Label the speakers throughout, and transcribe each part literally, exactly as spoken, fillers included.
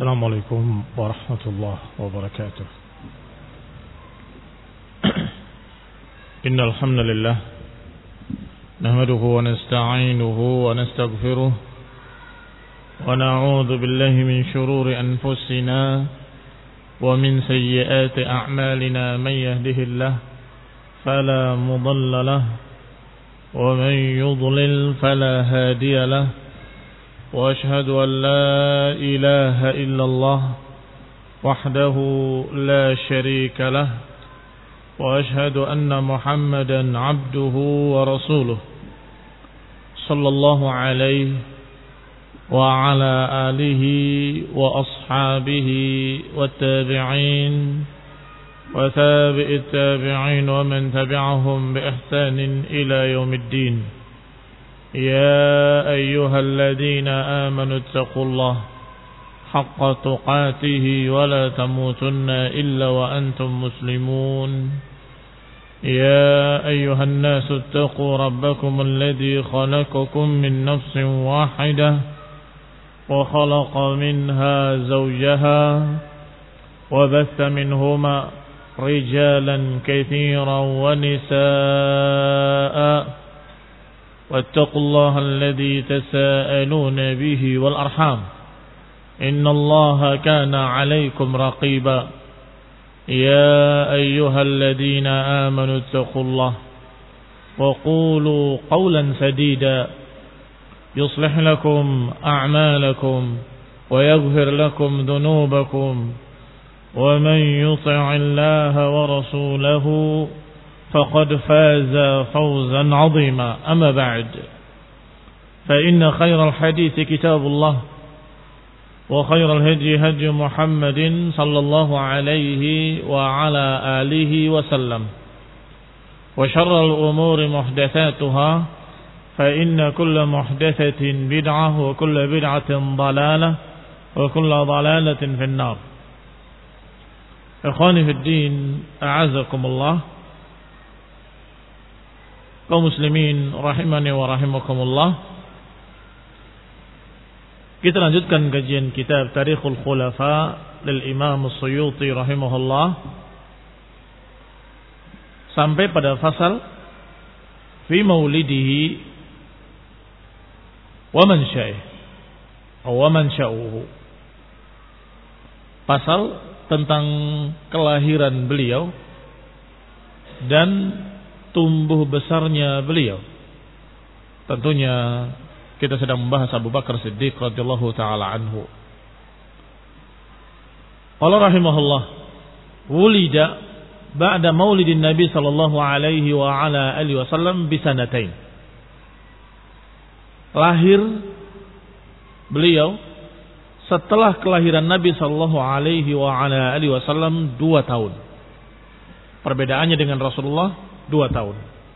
Speaker 1: السلام عليكم ورحمة الله وبركاته. إن الحمد لله نحمده ونستعينه ونستغفره ونعوذ بالله من شرور أنفسنا ومن سيئات أعمالنا. من يهده الله فلا مضل له ومن يضلل فلا هادي له، وأشهد أن لا إله إلا الله وحده لا شريك له، وأشهد أن محمدا عبده ورسوله صلى الله عليه وعلى آله وأصحابه والتابعين وتابع التابعين ومن تبعهم بإحسان إلى يوم الدين. يا أيها الذين آمنوا اتقوا الله حق تقاته ولا تموتن إلا وأنتم مسلمون. يا أيها الناس اتقوا ربكم الذي خلقكم من نفس واحدة وخلق منها زوجها وبث منهما رجالا كثيرا ونساء، واتقوا الله الذي تساءلون به والأرحام إن الله كان عليكم رقيبا. يا أيها الذين آمنوا اتقوا الله وقولوا قولا سديدا يصلح لكم أعمالكم ويغفر لكم ذنوبكم، ومن يطع الله ورسوله فقد فاز فوزا عظيما. أما بعد، فإن خير الحديث كتاب الله، وخير الهدي هدي محمد صلى الله عليه وعلى آله وسلم، وشر الأمور محدثاتها، فإن كل محدثة بدعة وكل بدعة ضلالة وكل ضلالة في النار. إخواني في الدين، أعزكم الله. Kaum muslimin rahimani wa rahimakumullah. Kita lanjutkan kajian kitab Tarikhul Khulafa lil Imam As-Suyuti rahimahullah sampai pada fasal fi maulidihi wa man sya'ih atau wa man sya'uhu. Pasal tentang kelahiran beliau dan tumbuh besarnya beliau. Tentunya kita sedang membahas Abu Bakar Siddiq radhiyallahu taala anhu. Qala rahimahullah, wulida ba'da maulidin Nabi sallallahu alaihi wa ala alihi wasallam bi sanatain. Lahir beliau setelah kelahiran Nabi sallallahu alaihi wa ala alihi wasallam dua tahun. Perbedaannya dengan Rasulullah dua tahun.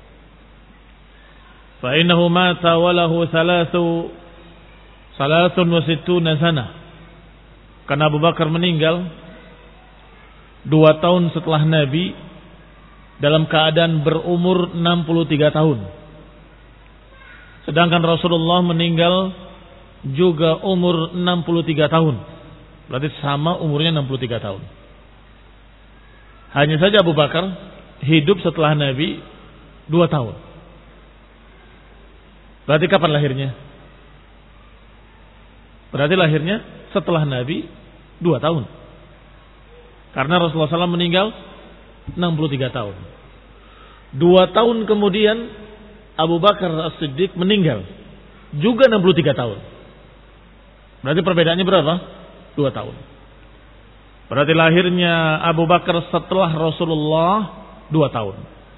Speaker 1: Fa innahu mata wa lahu thalathu salatun wa sittuna sana. Karena Abu Bakar meninggal dua tahun setelah Nabi dalam keadaan berumur enam puluh tiga tahun. Sedangkan Rasulullah meninggal juga umur enam puluh tiga tahun. Berarti sama umurnya enam puluh tiga tahun. Hanya saja Abu Bakar hidup setelah Nabi dua tahun. Berarti kapan lahirnya? Berarti lahirnya setelah Nabi dua tahun. Karena Rasulullah shallallahu alaihi wasallam meninggal enam puluh tiga tahun. Dua tahun kemudian Abu Bakar As-Siddiq meninggal juga enam puluh tiga tahun. Berarti perbedaannya berapa? Dua tahun. Berarti lahirnya Abu Bakar setelah Rasulullah dua tahun.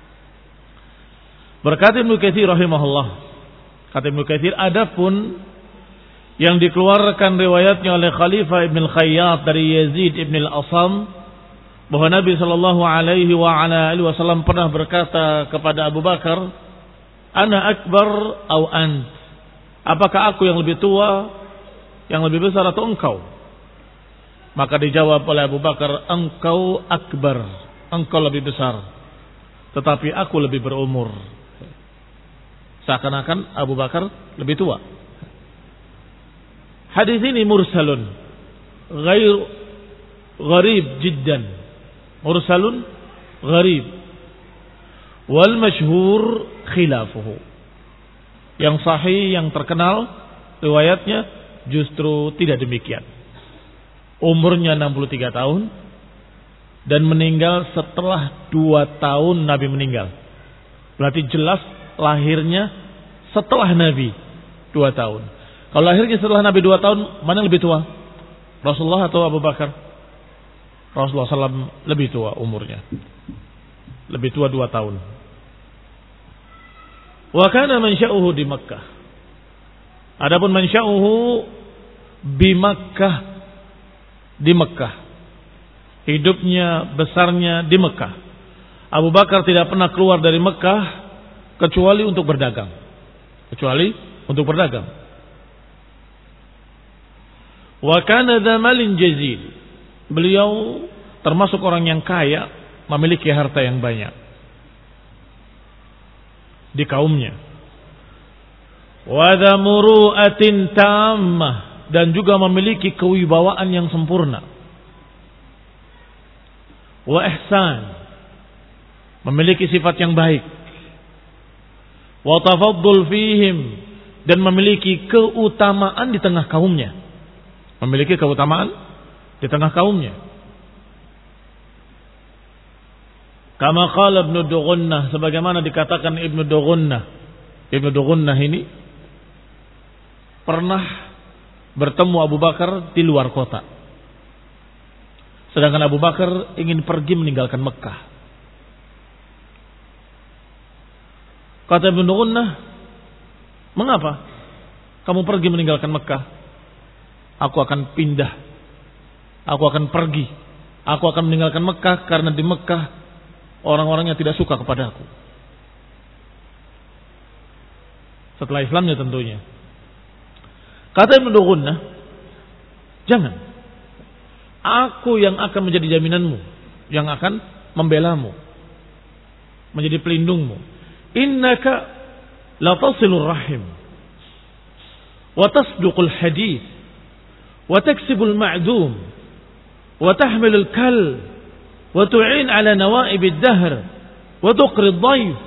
Speaker 1: Berkata Ibnu Katsir rahimahullah, kata Ibnu Katsir, adapun yang dikeluarkan riwayatnya oleh Khalifah Ibn al-Khayyat dari Yazid Ibn al-Asam bahwa Nabi sallallahu alaihi wa ala alihi wasallam pernah berkata kepada Abu Bakar, "Ana akbar au ant?" Apakah aku yang lebih tua, yang lebih besar atau engkau? Maka dijawab oleh Abu Bakar, "Engkau akbar, engkau lebih besar. Tetapi aku lebih berumur." Seakan-akan Abu Bakar lebih tua. Hadis ini mursalun, ghair gharib jiddan. Mursalun gharib. Wal masyhur khilafuhu. Yang sahih, yang terkenal riwayatnya justru tidak demikian. Umurnya enam puluh tiga tahun dan meninggal setelah dua tahun Nabi meninggal. Berarti jelas lahirnya setelah Nabi dua tahun. Kalau lahirnya setelah Nabi dua tahun, mana yang lebih tua? Rasulullah atau Abu Bakar? Rasulullah shallallahu alaihi wasallam lebih tua umurnya. Lebih tua dua tahun. Wa kana mansya'uhu di Makkah. Adapun mansya'uhu bi Makkah, di Makkah. Hidupnya besarnya di Makkah. Abu Bakar tidak pernah keluar dari Makkah kecuali untuk berdagang. Kecuali untuk berdagang. Wa kana dza malin jazil. Beliau termasuk orang yang kaya, memiliki harta yang banyak di kaumnya. Wa dza muru'atin tammah, dan juga memiliki kewibawaan yang sempurna. Wa ihsan, memiliki sifat yang baik. Wa tafaddul fihim, dan memiliki keutamaan di tengah kaumnya. Memiliki keutamaan di tengah kaumnya. Kama qala Ibnu Dughunnah, sebagaimana dikatakan Ibnu Dughunnah. Ibnu Dughunnah ini pernah bertemu Abu Bakar di luar kota. Sedangkan Abu Bakar ingin pergi meninggalkan Mekah. Kata Ibnu Dughunnah, "Mengapa kamu pergi meninggalkan Mekah?" "Aku akan pindah. Aku akan pergi. Aku akan meninggalkan Mekah karena di Mekah orang-orangnya tidak suka kepada aku." Setelah Islamnya tentunya. Kata Ibnu Dughunnah, "Jangan. Aku yang akan menjadi jaminanmu, yang akan membelamu, menjadi pelindungmu. Innaka la tasilur rahim, wa tasduqul hadith, wa taksibul ma'dum, wa tahmilul kal, wa tu'in ala nawaibid dahr, wa tuqrid dhaif."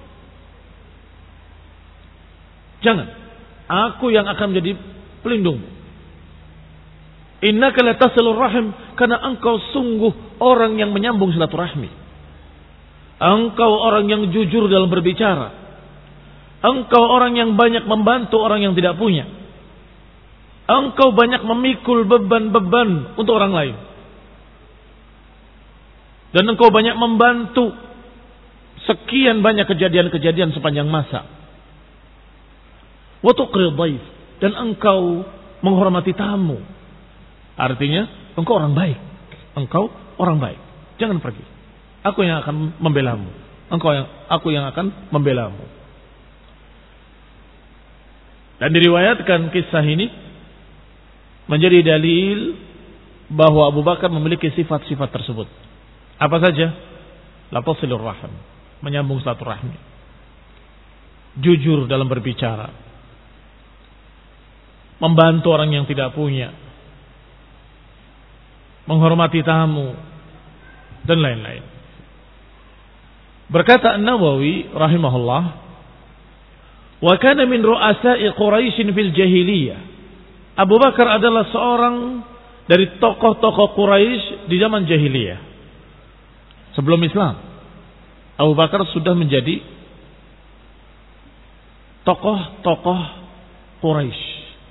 Speaker 1: Jangan. Aku yang akan menjadi pelindungmu. Innaka la tasilur rahim, karena engkau sungguh orang yang menyambung silaturahmi. Engkau orang yang jujur dalam berbicara. Engkau orang yang banyak membantu orang yang tidak punya. Engkau banyak memikul beban-beban untuk orang lain. Dan engkau banyak membantu sekian banyak kejadian-kejadian sepanjang masa. Wa tuqrid dhaif, dan engkau menghormati tamu. Artinya engkau orang baik. Engkau orang baik. Jangan pergi. Aku yang akan membelamu. Engkau yang aku yang akan membelamu. Dan diriwayatkan kisah ini menjadi dalil bahwa Abu Bakar memiliki sifat-sifat tersebut. Apa saja? La tasilur rahim, menyambung silaturahmi. Jujur dalam berbicara. Membantu orang yang tidak punya. Menghormati tamu dan lain-lain. Berkata An-Nawawi rahimahullah, "Wa kana min ru'asa'i Quraisy fil jahiliyah." Abu Bakar adalah seorang dari tokoh-tokoh Quraisy di zaman jahiliyah. Sebelum Islam, Abu Bakar sudah menjadi tokoh-tokoh Quraisy.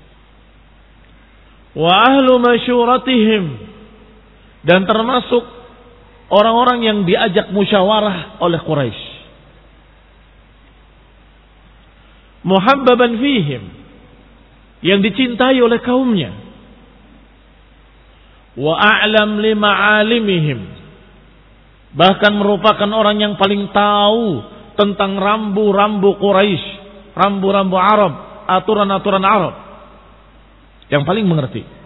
Speaker 1: Wa ahlu masyuratihim, dan termasuk orang-orang yang diajak musyawarah oleh Quraisy. Muhabbaban fihim, yang dicintai oleh kaumnya. Wa a'lam lima'alimihim, bahkan merupakan orang yang paling tahu tentang rambu-rambu Quraisy, rambu-rambu Arab, aturan-aturan Arab, yang paling mengerti.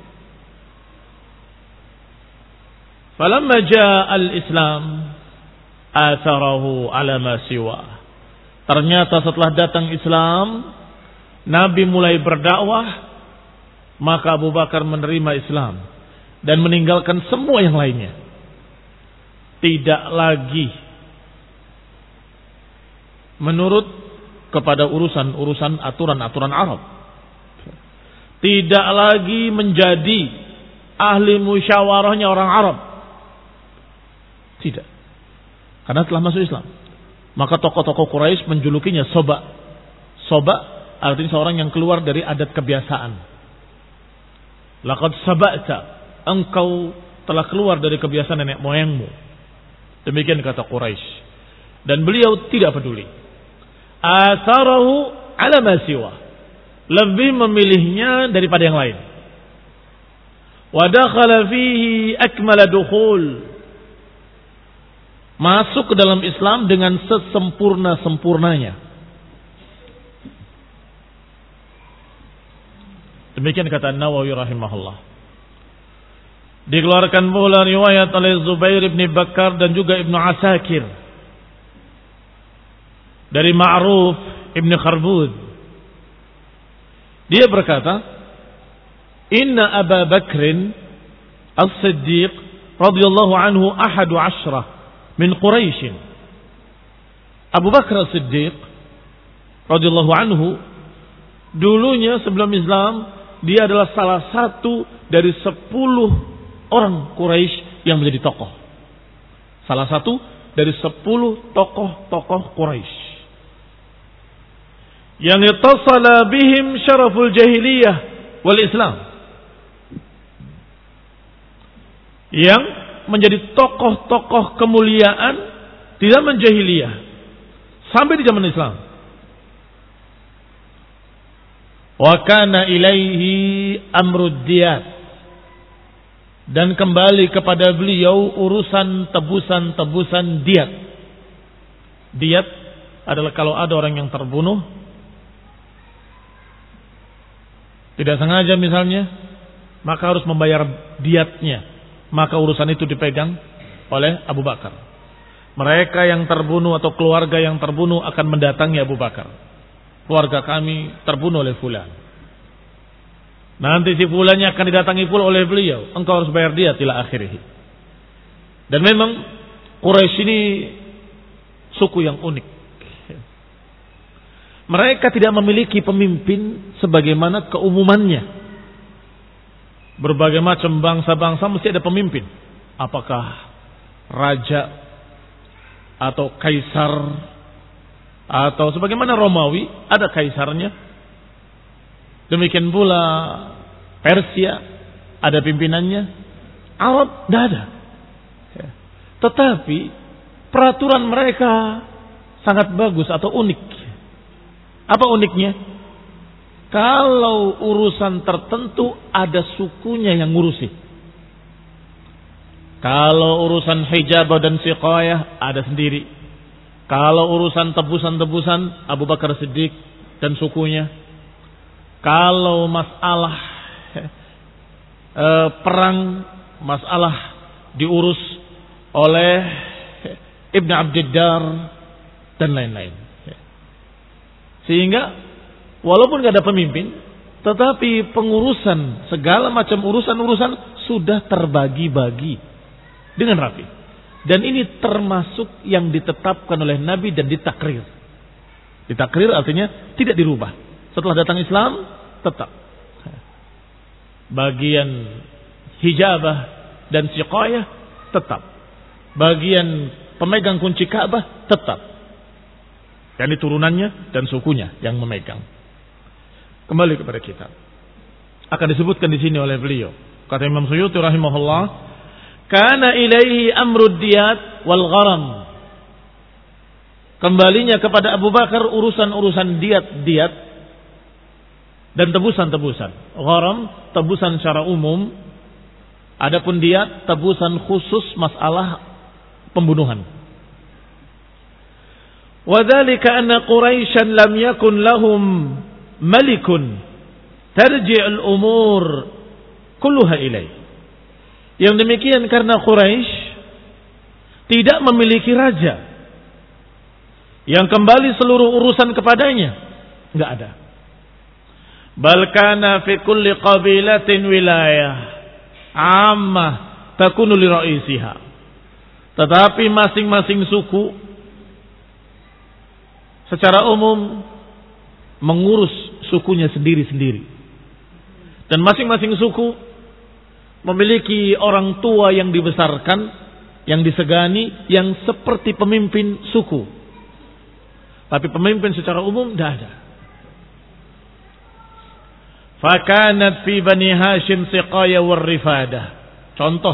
Speaker 1: Falamma jaa al-Islam atharahu ala ma siwa. Ternyata setelah datang Islam, Nabi mulai berdakwah, maka Abu Bakar menerima Islam. dan meninggalkan semua yang lainnya. Tidak lagi menurut kepada urusan-urusan aturan-aturan Arab. Tidak lagi menjadi ahli musyawarahnya orang Arab. Tidak. Karena telah masuk Islam. Maka tokoh-tokoh Quraisy menjulukinya Soba. Soba artinya seorang yang keluar dari adat kebiasaan. Laqad saba'ta, engkau telah keluar dari kebiasaan nenek moyangmu. Demikian kata Quraisy. Dan beliau tidak peduli. Asarahu ala ma siwa. Lebih memilihnya daripada yang lain. Wa dakhala fihi akmala dukhul. Masuk ke dalam Islam dengan sesempurna-sempurnanya. Demikian kata Nawawi rahimahullah. Dikeluarkan pula riwayat oleh Zubair bin Bakar dan juga Ibnu Asakir dari Ma'ruf Ibn Kharbud. Dia berkata, Inna Aba Bakrin As-Siddiq radhiyallahu anhu ahadu ashrah min Quraisy. Abu Bakar As-Siddiq radhiyallahu anhu dulunya sebelum Islam dia adalah salah satu dari sepuluh orang Quraisy yang menjadi tokoh. Salah satu dari sepuluh tokoh-tokoh Quraisy yang ittasala bihim syaraful jahiliyah wal Islam, yang menjadi tokoh-tokoh kemuliaan di zaman jahiliyah sampai di zaman Islam. Wa kana ilaihi amrud diyat, dan kembali kepada beliau urusan tebusan-tebusan diat. Diat adalah kalau ada orang yang terbunuh tidak sengaja misalnya, maka harus membayar diatnya. Maka urusan itu dipegang oleh Abu Bakar. Mereka yang terbunuh atau keluarga yang terbunuh akan mendatangi Abu Bakar. Keluarga kami terbunuh oleh fulan. Nanti si fulannya akan didatangi pula oleh beliau. Engkau harus bayar diat ila akhirih. Dan memang Quraisy ini suku yang unik. Mereka tidak memiliki pemimpin sebagaimana keumumannya. Berbagai macam bangsa-bangsa mesti ada pemimpin. Apakah raja atau kaisar atau sebagaimana Romawi ada kaisarnya. Demikian pula Persia ada pimpinannya. Arab tidak ada. Tetapi peraturan mereka sangat bagus atau unik. Apa uniknya? Kalau urusan tertentu ada sukunya yang ngurusi. Kalau urusan hijabah dan siqayah ada sendiri. Kalau urusan tebusan-tebusan Abu Bakar Siddiq dan sukunya. Kalau masalah eh, perang, masalah diurus oleh Ibn Abdiddar dan lain-lain. Sehingga walaupun tidak ada pemimpin, tetapi pengurusan segala macam urusan-urusan sudah terbagi-bagi dengan rapi. Dan ini termasuk yang ditetapkan oleh Nabi dan ditakrir. Ditakrir artinya tidak dirubah. Setelah datang Islam tetap. Bagian hijabah dan siqayah tetap. Bagian pemegang kunci Ka'bah tetap. Dan turunannya dan sukunya yang memegang. Kembali kepada kita. Akan disebutkan di sini oleh beliau. Kata Imam Suyuti rahimahullah, kana ilaihi amrud diyat wal gharam. Kembalinya kepada Abu Bakar urusan-urusan diat-diat dan tebusan-tebusan. Gharam tebusan secara umum, adapun diat tebusan khusus masalah pembunuhan. وذلك أن قريشا لم يكن لهم ملك ترجع الأمور كلها إليه. Yang demikian karena Quraisy tidak memiliki raja yang kembali seluruh urusan kepadanya. Enggak ada. Bal kana fi kulli qabilatin wilayah. ammah takunu li ra'isiha. Tetapi masing-masing suku secara umum mengurus sukunya sendiri-sendiri. Dan masing-masing suku memiliki orang tua yang dibesarkan, yang disegani, yang seperti pemimpin suku. Tapi pemimpin secara umum tidak ada. Fakanat fi Bani Hashim siqaya war rifadah. Contoh,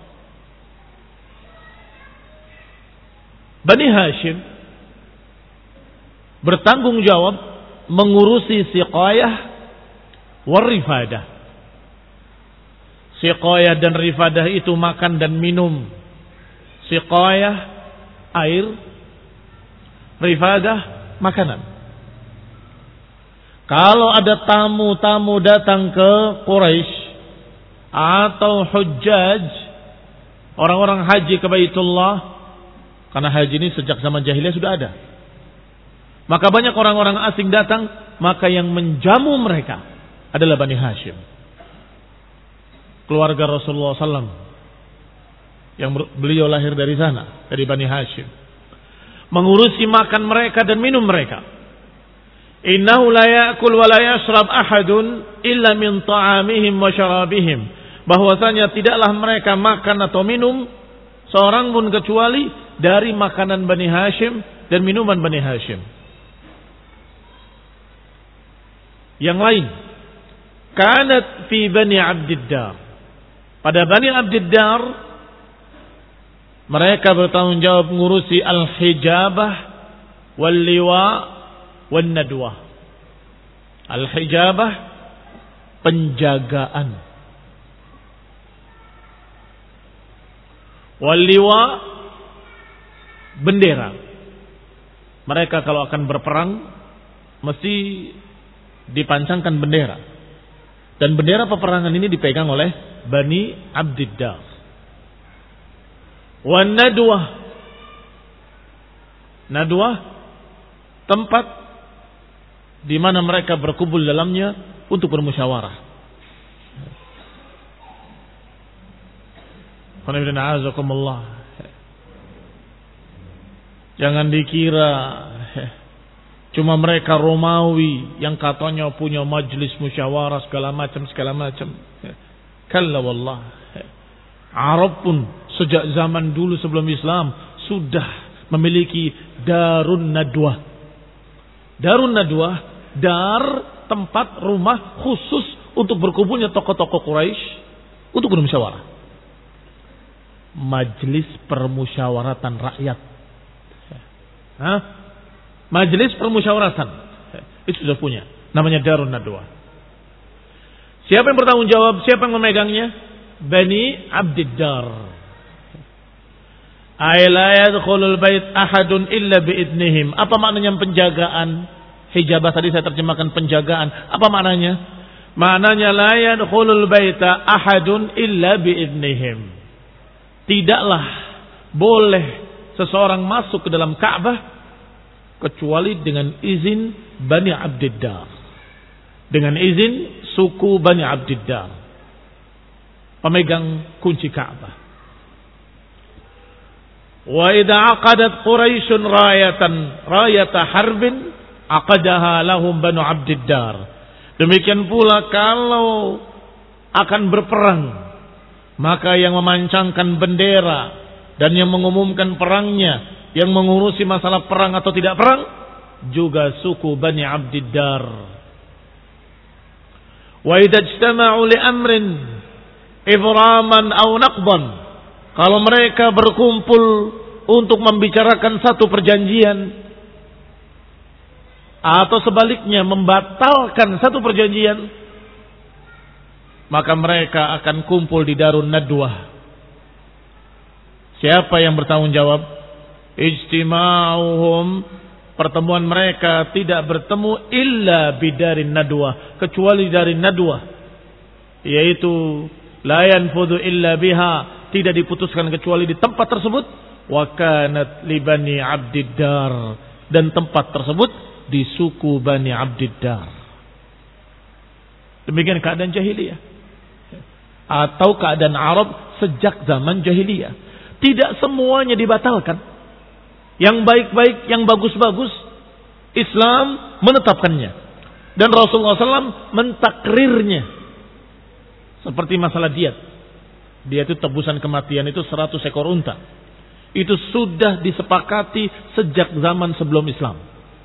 Speaker 1: Bani Hashim bertanggung jawab mengurusi siqayah war rifadah. Siqayah dan rifadah itu makan dan minum. Siqayah air, rifadah makanan. Kalau ada tamu-tamu datang ke Quraisy atau hujjaj, orang-orang haji ke Baitullah, karena haji ini sejak zaman jahiliyah sudah ada. Maka banyak orang-orang asing datang, maka yang menjamu mereka adalah Bani Hashim. Keluarga Rasulullah sallallahu alaihi wasallam yang beliau lahir dari sana, dari Bani Hashim. Mengurusi makan mereka dan minum mereka. Innahu la ya'kul wa la yashrab ahadun illa min ta'amihim wa syarabihim. Bahwasanya tidaklah mereka makan atau minum seorang pun kecuali dari makanan Bani Hashim dan minuman Bani Hashim. Yang lain, kanat fi Bani Abdiddar. Pada Bani Abdiddar mereka bertanggung jawab mengurusi al-hijabah wal liwa wan nadwah. Al-hijabah penjagaan. Wal liwa bendera. Mereka kalau akan berperang mesti dipancangkan bendera. Dan bendera peperangan ini dipegang oleh Bani Abdiddar. Wan nadwah. Nadwah tempat di mana mereka berkumpul dalamnya untuk bermusyawarah. Jangan dikira cuma mereka Romawi yang katanya punya majelis musyawarah segala macam segala macam. Kalla wallah. Arab pun sejak zaman dulu sebelum Islam sudah memiliki darun nadwah. Darun nadwah, dar tempat rumah khusus untuk berkumpulnya tokoh-tokoh Quraisy untuk bermusyawarah. Majelis permusyawaratan rakyat. Hah? Majelis permusyawaratan. Itu sudah punya. Namanya darun nadwah. Siapa yang bertanggung jawab? Siapa yang memegangnya? Bani Abdiddar. Ay la yadkhulul bait ahadun illa biidnihim. Apa maknanya penjagaan? Hijabah tadi saya terjemahkan penjagaan. Apa maknanya? Maknanya la yadkhulul baita ahadun illa biidnihim. Tidaklah boleh seseorang masuk ke dalam Ka'bah kecuali dengan izin Bani Abdiddar. Dengan izin suku Bani Abdiddar, pemegang kunci Ka'bah. Wa idza aqadat Quraisyun rayatan rayata harbin aqadaha lahum Banu Abdiddar. Demikian pula kalau akan berperang, maka yang memancangkan bendera dan yang mengumumkan perangnya, yang mengurusi masalah perang atau tidak perang, juga suku Bani Abdiddar. Wa idza ijtama'u li amrin ibraman aw naqdan. Kalau mereka berkumpul untuk membicarakan satu perjanjian atau sebaliknya membatalkan satu perjanjian, maka mereka akan kumpul di Darun Nadwah. Siapa yang bertanggung jawab? Ijtima'uhum, pertemuan mereka tidak bertemu illa bidarin nadwah, kecuali dari nadwah, yaitu la yanfudhu illa biha, tidak diputuskan kecuali di tempat tersebut. Wa kanat li Bani Abdiddar, dan tempat tersebut di suku Bani Abdiddar. Demikian keadaan jahiliyah. atau keadaan Arab sejak zaman jahiliyah. Tidak semuanya dibatalkan. Yang baik-baik, yang bagus-bagus, Islam menetapkannya. Dan Rasulullah shallallahu alaihi wasallam mentakrirnya. Seperti masalah diat. Diat itu tebusan kematian itu seratus ekor unta. Itu sudah disepakati sejak zaman sebelum Islam.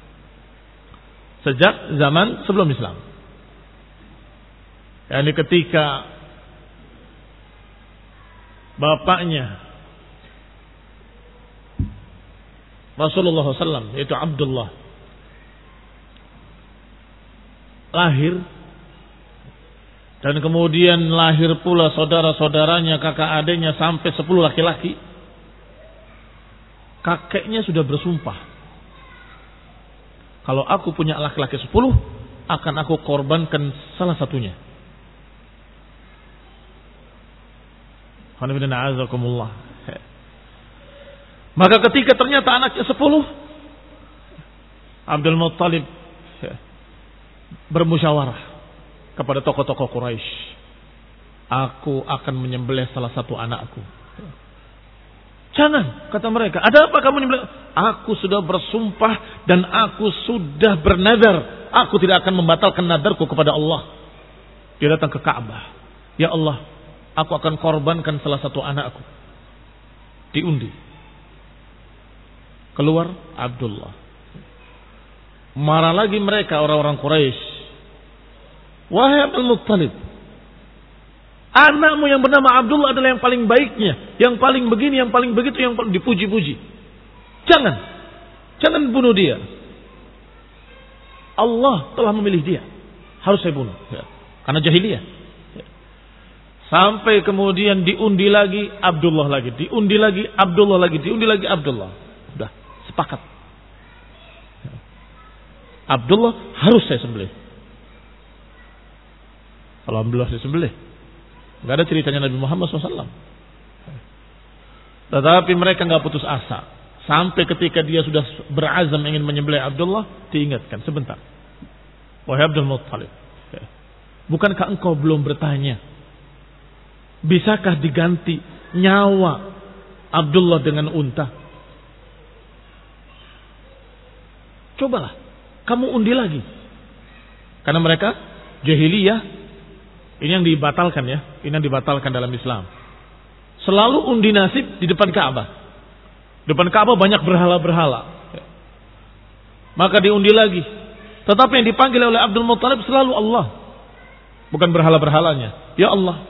Speaker 1: Sejak zaman sebelum Islam. Yani ketika bapaknya Rasulullah shallallahu alaihi wasallam, yaitu Abdullah, lahir, dan kemudian lahir pula saudara-saudaranya, kakak adiknya sampai sepuluh laki-laki. Kakeknya sudah bersumpah, kalau aku punya laki-laki sepuluh, akan aku korbankan salah satunya. Maka ketika ternyata anaknya sepuluh, Abdul Muttalib bermusyawarah kepada tokoh-tokoh Quraisy, aku akan menyembelih salah satu anakku. Jangan, kata mereka. Ada apa kamu menyembelih? Aku sudah bersumpah dan aku sudah bernadar, aku tidak akan membatalkan nadarku kepada Allah. Dia datang ke Ka'bah. Ya Allah, aku akan korbankan salah satu anakku. Diundi. Keluar Abdullah. Marah lagi mereka orang-orang Quraisy. Wahai Abdul Muttalib, anakmu yang bernama Abdullah adalah yang paling baiknya, yang paling begini, yang paling begitu, yang paling dipuji-puji. Jangan, jangan bunuh dia. Allah telah memilih dia, harus saya bunuh, ya. Karena jahiliyah. Ya. Sampai kemudian diundi lagi Abdullah lagi, diundi lagi Abdullah lagi, diundi lagi Abdullah. Sudah sepakat. Ya. Abdullah harus saya sembelih. Kalau Abdullah disembelih, nggak ada ceritanya Nabi Muhammad shallallahu alaihi wasallam. Tetapi mereka nggak putus asa. Sampai ketika dia sudah berazam ingin menyembelih Abdullah, diingatkan sebentar. Wahai Abdul Muttalib, bukankah engkau belum bertanya, bisakah diganti nyawa Abdullah dengan unta? Cobalah, kamu undi lagi. Karena mereka jahiliyah. Ini yang dibatalkan ya. Ini yang dibatalkan dalam Islam. Selalu undi nasib di depan Ka'bah. Depan Ka'bah banyak berhala-berhala. Maka diundi lagi. Tetapi yang dipanggil oleh Abdul Muttalib selalu Allah. Bukan berhala-berhalanya. Ya Allah,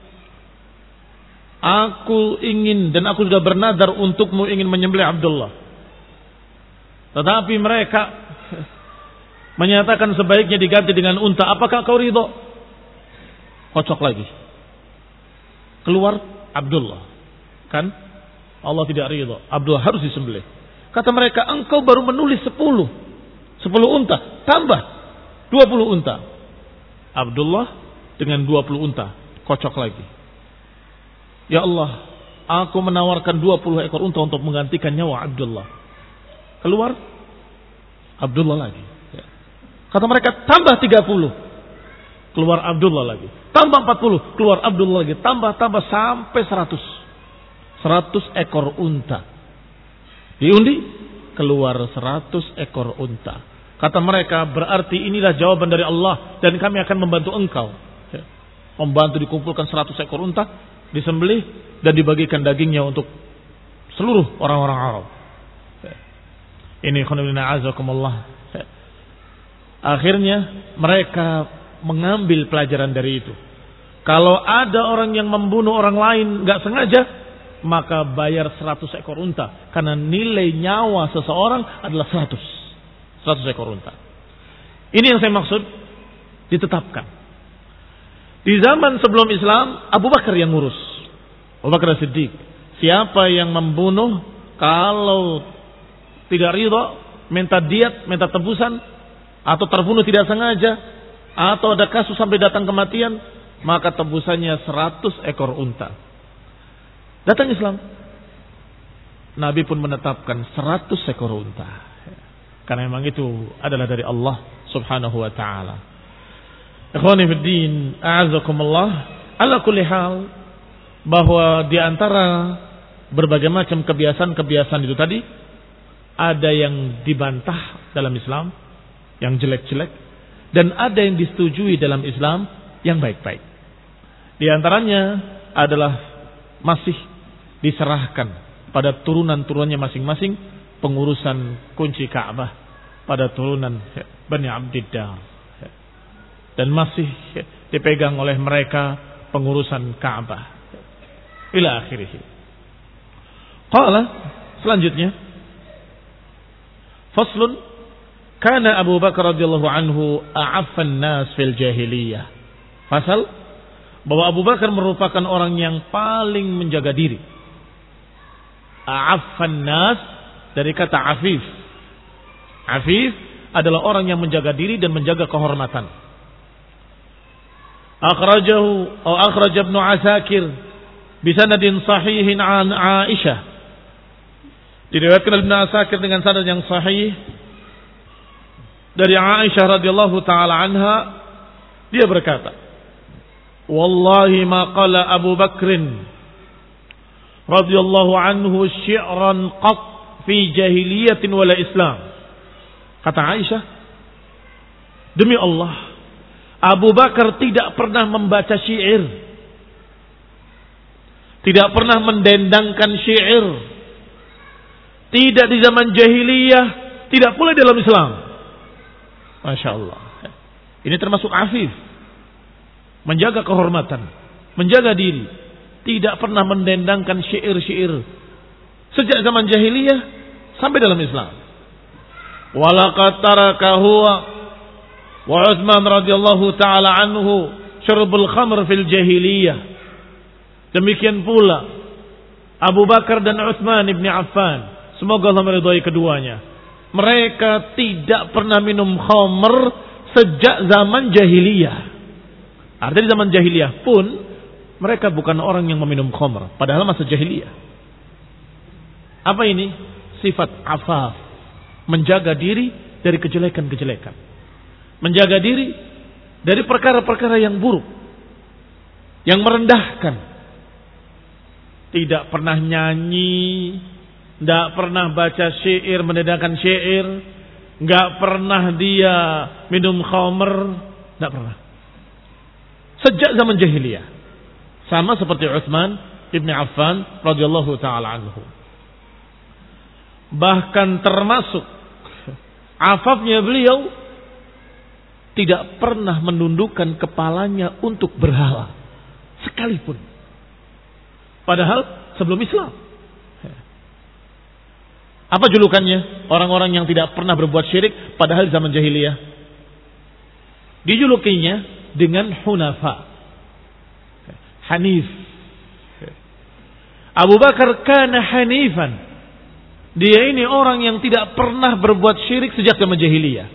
Speaker 1: aku ingin dan aku sudah bernadar untukmu ingin menyembelih Abdullah. Tetapi mereka menyatakan sebaiknya diganti dengan unta. Apakah kau ridho? Kocok lagi. Keluar Abdullah. Kan? Allah tidak ridho. Abdullah harus disembelih. Kata mereka, engkau baru menulis sepuluh. Sepuluh unta. Tambah. Dua puluh unta. Abdullah dengan dua puluh unta. Kocok lagi. Ya Allah, aku menawarkan dua puluh ekor unta untuk menggantikan nyawa Abdullah. Keluar Abdullah lagi. Kata mereka, tambah tiga puluh. Keluar Abdullah lagi. Tambah empat puluh. Keluar Abdullah lagi. Tambah-tambah sampai seratus. Seratus ekor unta. Diundi. Keluar seratus ekor unta. Kata mereka, berarti inilah jawaban dari Allah. Dan kami akan membantu engkau. Membantu dikumpulkan seratus ekor unta. Disembelih. Dan dibagikan dagingnya untuk seluruh orang-orang Arab. Ini khonibina azakumullah. Akhirnya mereka mengambil pelajaran dari itu. Kalau ada orang yang membunuh orang lain gak sengaja, maka bayar seratus ekor unta. Karena nilai nyawa seseorang adalah seratus. seratus ekor unta. Ini yang saya maksud, ditetapkan. Di zaman sebelum Islam, Abu Bakar yang ngurus. Abu Bakar Siddiq. Siapa yang membunuh, kalau tidak ridho, minta diat, minta tebusan, atau terbunuh tidak sengaja, atau ada kasus sampai datang kematian, maka tebusannya seratus ekor unta. Datang Islam, Nabi pun menetapkan seratus ekor unta. Karena memang itu adalah dari Allah subhanahu wa ta'ala. Ikhwani fiddin, a'azakumullah. ala kulli hal, bahwa di antara berbagai macam kebiasaan-kebiasaan itu tadi, ada yang dibantah dalam Islam, yang jelek-jelek, dan ada yang disetujui dalam Islam, yang baik-baik. Di antaranya adalah masih diserahkan pada turunan-turunannya masing-masing pengurusan kunci Ka'bah pada turunan Bani Abdiddar, dan masih dipegang oleh mereka pengurusan Ka'bah ila akhirih. Qala, selanjutnya, faslun, kana Abu Bakar radhiyallahu anhu a'affan nas fil jahiliyah. Fasal, bahwa Abu Bakar merupakan orang yang paling menjaga diri. A'affan nas dari kata afif. Afif adalah orang yang menjaga diri dan menjaga kehormatan. Akhrajahu atau akhraj Ibnu Asakir bisanadin sahihin an Aisyah. Diriwayatkan Ibnu Asakir dengan sanad yang sahih dari Aisyah radhiyallahu taala anha, dia berkata, wallahi ma qala Abu Bakrin radhiyallahu anhu syi'ran qat fi jahiliyatin wala Islam. Kata Aisyah, demi Allah, Abu Bakar tidak pernah membaca syair, tidak pernah mendendangkan syair, tidak di zaman jahiliyah, tidak pula dalam Islam. Masya Allah. Ini termasuk afif, menjaga kehormatan, menjaga diri, tidak pernah mendendangkan syair-syair sejak zaman jahiliyah sampai dalam Islam. Walaqad taraka huwa wa Utsman radhiyallahu taala anhu syurbul khamr fil jahiliyah. Demikian pula Abu Bakar dan Utsman ibn Affan, semoga Allah meridhai keduanya. Mereka tidak pernah minum khamr sejak zaman jahiliyah. Artinya di zaman jahiliyah pun mereka bukan orang yang meminum khamr, padahal masa jahiliyah. Apa ini? Sifat afaf, menjaga diri dari kejelekan-kejelekan, menjaga diri dari perkara-perkara yang buruk, yang merendahkan. Tidak pernah nyanyi, tidak pernah baca syair, mendendangkan syair, nggak pernah dia minum khamr, tidak pernah. Sejak zaman jahiliyah, sama seperti Utsman ibn Affan radhiyallahu taala anhu. Bahkan termasuk afafnya beliau, tidak pernah menundukkan kepalanya untuk berhala sekalipun, padahal sebelum Islam. Apa julukannya orang-orang yang tidak pernah berbuat syirik padahal zaman jahiliyah? Dijulukinya dengan hunafa, hanif. Abu Bakar kana hanifan. Dia ini orang yang tidak pernah berbuat syirik sejak zaman jahiliyah.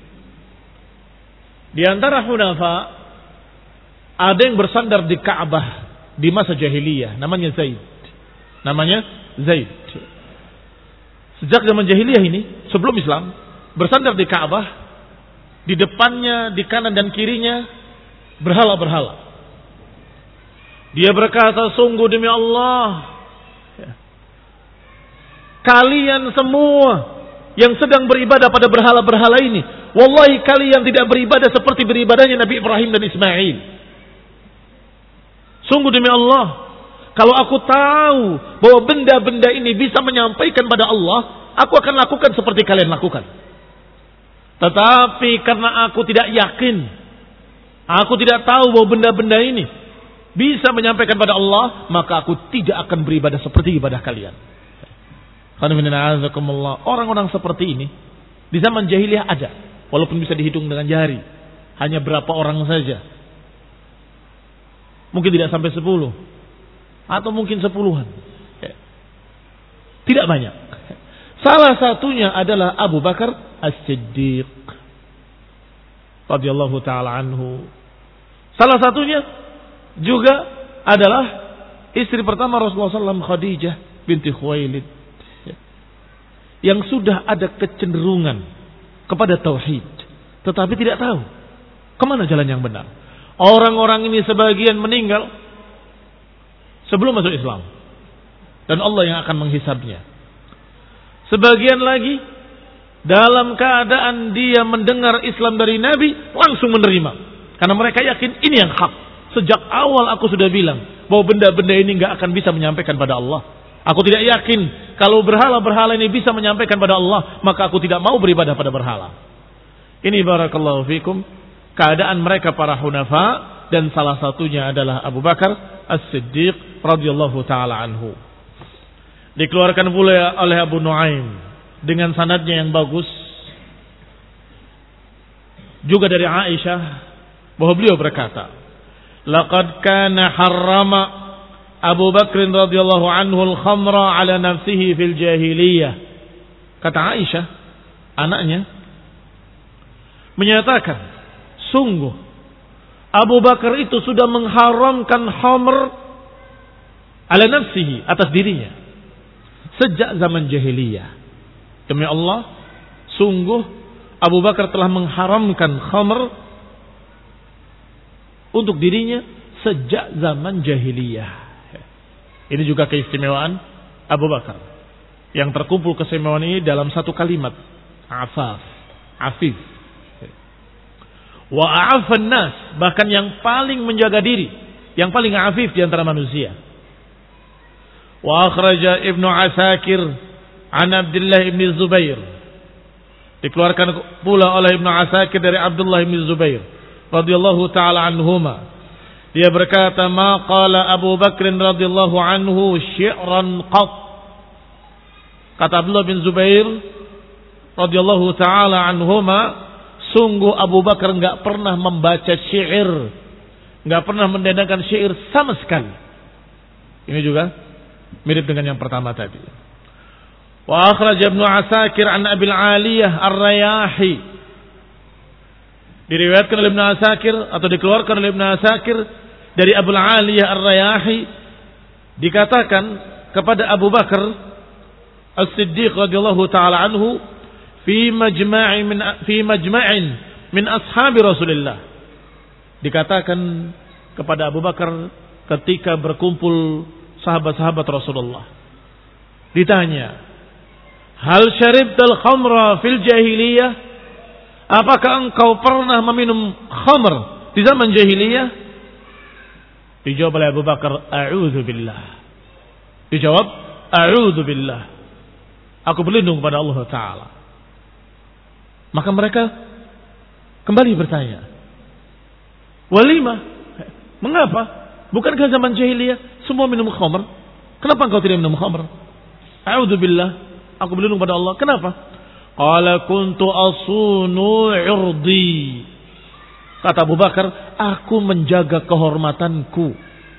Speaker 1: Di antara hunafa ada yang bersandar di Ka'bah di masa jahiliyah, namanya Zaid. Namanya Zaid. Sejak zaman jahiliyah ini, sebelum Islam, bersandar di Ka'bah, di depannya, di kanan dan kirinya berhala-berhala. Dia berkata, sungguh demi Allah, kalian semua yang sedang beribadah pada berhala-berhala ini, wallahi kalian tidak beribadah seperti beribadahnya Nabi Ibrahim dan Ismail. Sungguh demi Allah, kalau aku tahu bahwa benda-benda ini bisa menyampaikan pada Allah, aku akan lakukan seperti kalian lakukan. Tetapi karena aku tidak yakin, aku tidak tahu bahwa benda-benda ini bisa menyampaikan pada Allah, maka aku tidak akan beribadah seperti ibadah kalian. Orang-orang seperti ini di zaman jahiliyah ada, walaupun bisa dihitung dengan jari, hanya berapa orang saja, mungkin tidak sampai sepuluh, atau mungkin sepuluhan, tidak banyak. Salah satunya adalah Abu Bakar As-Siddiq radhiyallahu taala anhu. Salah satunya juga adalah istri pertama Rasulullah shallallahu alaihi wasallam, Khadijah binti Khuwailid, yang sudah ada kecenderungan kepada tauhid, tetapi tidak tahu kemana jalan yang benar. Orang-orang ini sebagian meninggal sebelum masuk Islam. Dan Allah yang akan menghisabnya. Sebagian lagi dalam keadaan dia mendengar Islam dari Nabi langsung menerima. Karena mereka yakin ini yang hak. Sejak awal aku sudah bilang bahwa benda-benda ini nggak akan bisa menyampaikan pada Allah. Aku tidak yakin kalau berhala-berhala ini bisa menyampaikan pada Allah, maka aku tidak mau beribadah pada berhala. Ini barakallahu fikum keadaan mereka para hunafa, dan salah satunya adalah Abu Bakar As-Siddiq radhiyallahu taala anhu. Dikeluarkan pula oleh Abu Nuaim dengan sanadnya yang bagus juga dari Aisyah bahwa beliau berkata, "Laqad kana harrama Abu Bakr radhiyallahu anhu al-khamra ala nafsihi fil jahiliyah." Kata Aisyah, anaknya, menyatakan, sungguh Abu Bakar itu sudah mengharamkan khamr ala nafsihi, atas dirinya, sejak zaman jahiliyah. Demi Allah, sungguh Abu Bakar telah mengharamkan khamr untuk dirinya sejak zaman jahiliyah. Ini juga keistimewaan Abu Bakar yang terkumpul keistimewaan ini dalam satu kalimat, afaf, afif. Wa a'afan nas, bahkan yang paling menjaga diri, yang paling afif di antara manusia. Wa akhraja Ibnu Asakir an Abdullah bin Zubair. Dikeluarkan pula oleh Ibnu Asakir dari Abdullah bin Zubair radhiyallahu taala anhuma. Dia berkata, "Ma qala Abu Bakr radhiyallahu anhu syi'ran qat." Kata Abdullah bin Zubair radhiyallahu taala anhuma, sungguh Abu Bakar enggak pernah membaca syair, enggak pernah mendendangkan syair sama sekali. Ini juga mirip dengan yang pertama tadi. Wa akhraj Ibnu Asakir an Abil Aliyah Ar-Rayahi. Diriwayatkan oleh Ibnu Asakir atau dikeluarkan oleh Ibnu Asakir dari Abu Aliyah Ar-Rayahi, dikatakan kepada Abu Bakar As-Siddiq radhiyallahu taala anhu, fi majma'in min fi majma'in min ashabi Rasulillah. Dikatakan kepada Abu Bakar ketika berkumpul sahabat-sahabat Rasulullah. Ditanya, "Hal syaribtal khamra fil jahiliyah?" Apakah engkau pernah meminum khamr di zaman jahiliyah? Dijawab oleh Abu Bakar, "A'udzu billah." Dijawab, "A'udzu billah." Aku berlindung kepada Allah Ta'ala. Maka mereka kembali bertanya, "Walima? Mengapa? Bukankah zaman jahiliyah semua minum khamr? Kenapa engkau tidak minum khamr?" "A'udzu billah." Aku berlindung kepada Allah. Kenapa? Qala kuntu asunu 'irdi. Kata Abu Bakar, aku menjaga kehormatanku.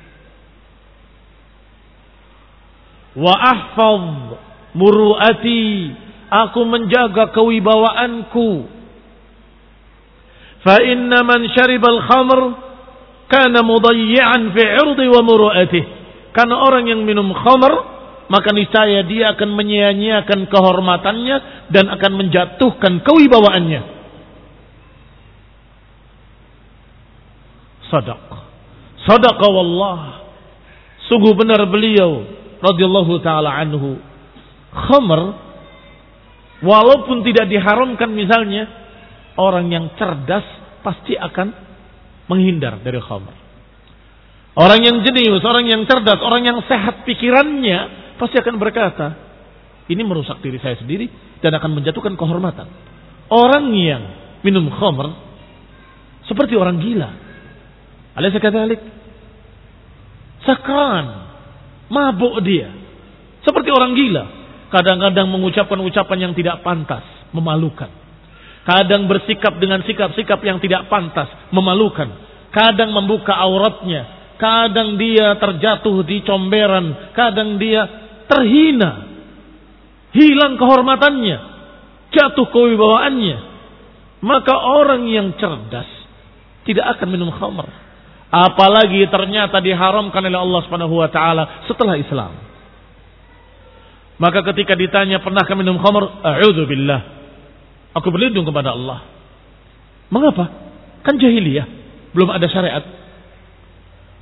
Speaker 1: Wa ahfaz muru'ati. Aku menjaga kewibawaanku. Fa inna man syaribal khamr kana mudayyi'an fi 'irdi wa muru'atihi. Karena orang yang minum khamr, maka niscaya dia akan menyia-nyiakan kehormatannya dan akan menjatuhkan kewibawaannya. Sadaq. Sadaqa wallah. Sungguh benar beliau radhiyallahu taala anhu. Khamr walaupun tidak diharamkan misalnya, orang yang cerdas pasti akan menghindar dari khamr. Orang yang jenius, orang yang cerdas, orang yang sehat pikirannya pasti akan berkata, ini merusak diri saya sendiri dan akan menjatuhkan kehormatan. Orang yang minum khamr seperti orang gila. Alaysa kadzalik? Sakran, mabuk dia. Seperti orang gila. Kadang-kadang mengucapkan ucapan yang tidak pantas, memalukan. Kadang bersikap dengan sikap-sikap yang tidak pantas, memalukan. Kadang membuka auratnya. Kadang dia terjatuh di comberan. Kadang dia terhina. Hilang kehormatannya. Jatuh kewibawaannya. Maka orang yang cerdas tidak akan minum khamr. Apalagi ternyata diharamkan oleh Allah Subhanahu wa taala setelah Islam. Maka ketika ditanya pernahkah minum khamr? A'udzu billah. Aku berlindung kepada Allah. Mengapa? Kan jahiliyah, belum ada syariat.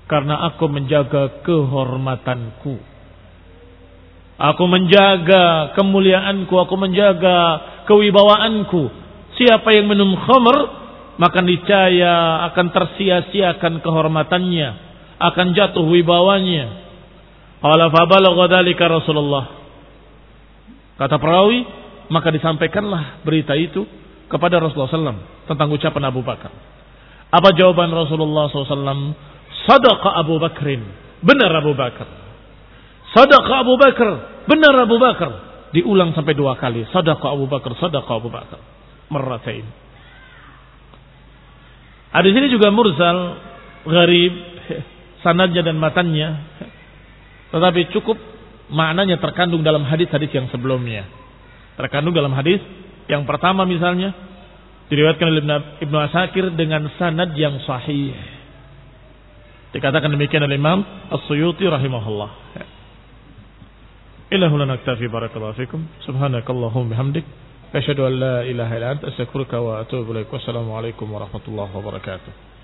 Speaker 1: karena aku menjaga kehormatanku. Aku menjaga kemuliaanku, aku menjaga kewibawaanku. Siapa yang minum khamr, maka niscaya akan tersia-siakan kehormatannya, akan jatuh wibawanya. Qala fa balagha dzalika Rasulullah. Kata perawi, maka disampaikanlah berita itu kepada Rasulullah sallallahu alaihi wasallam tentang ucapan Abu Bakar. Apa jawaban Rasulullah sallallahu alaihi wasallam? Sadaqa Abu Bakrin. Benar Abu Bakar. Sadaqa Abu Bakar. Benar Abu Bakar. Diulang sampai dua kali. Sadaqa Abu Bakar. Sadaqa Abu Bakar. Marratain. Hadis ini juga mursal, gharib, sanadnya dan matannya. Tetapi cukup maknanya terkandung dalam hadis-hadis yang sebelumnya. Terkandung dalam hadis yang pertama misalnya diriwayatkan oleh Ibnu Asakir dengan sanad yang sahih. Dikatakan demikian oleh Imam As-Suyuti rahimahullah. Ilahuna naktafi barakallahu fikum. Subhanakallahumma bihamdik. Asyhadu an la ilaha illa anta astaghfiruka wa atubu ilaik. Wassalamu alaikum warahmatullahi wabarakatuh.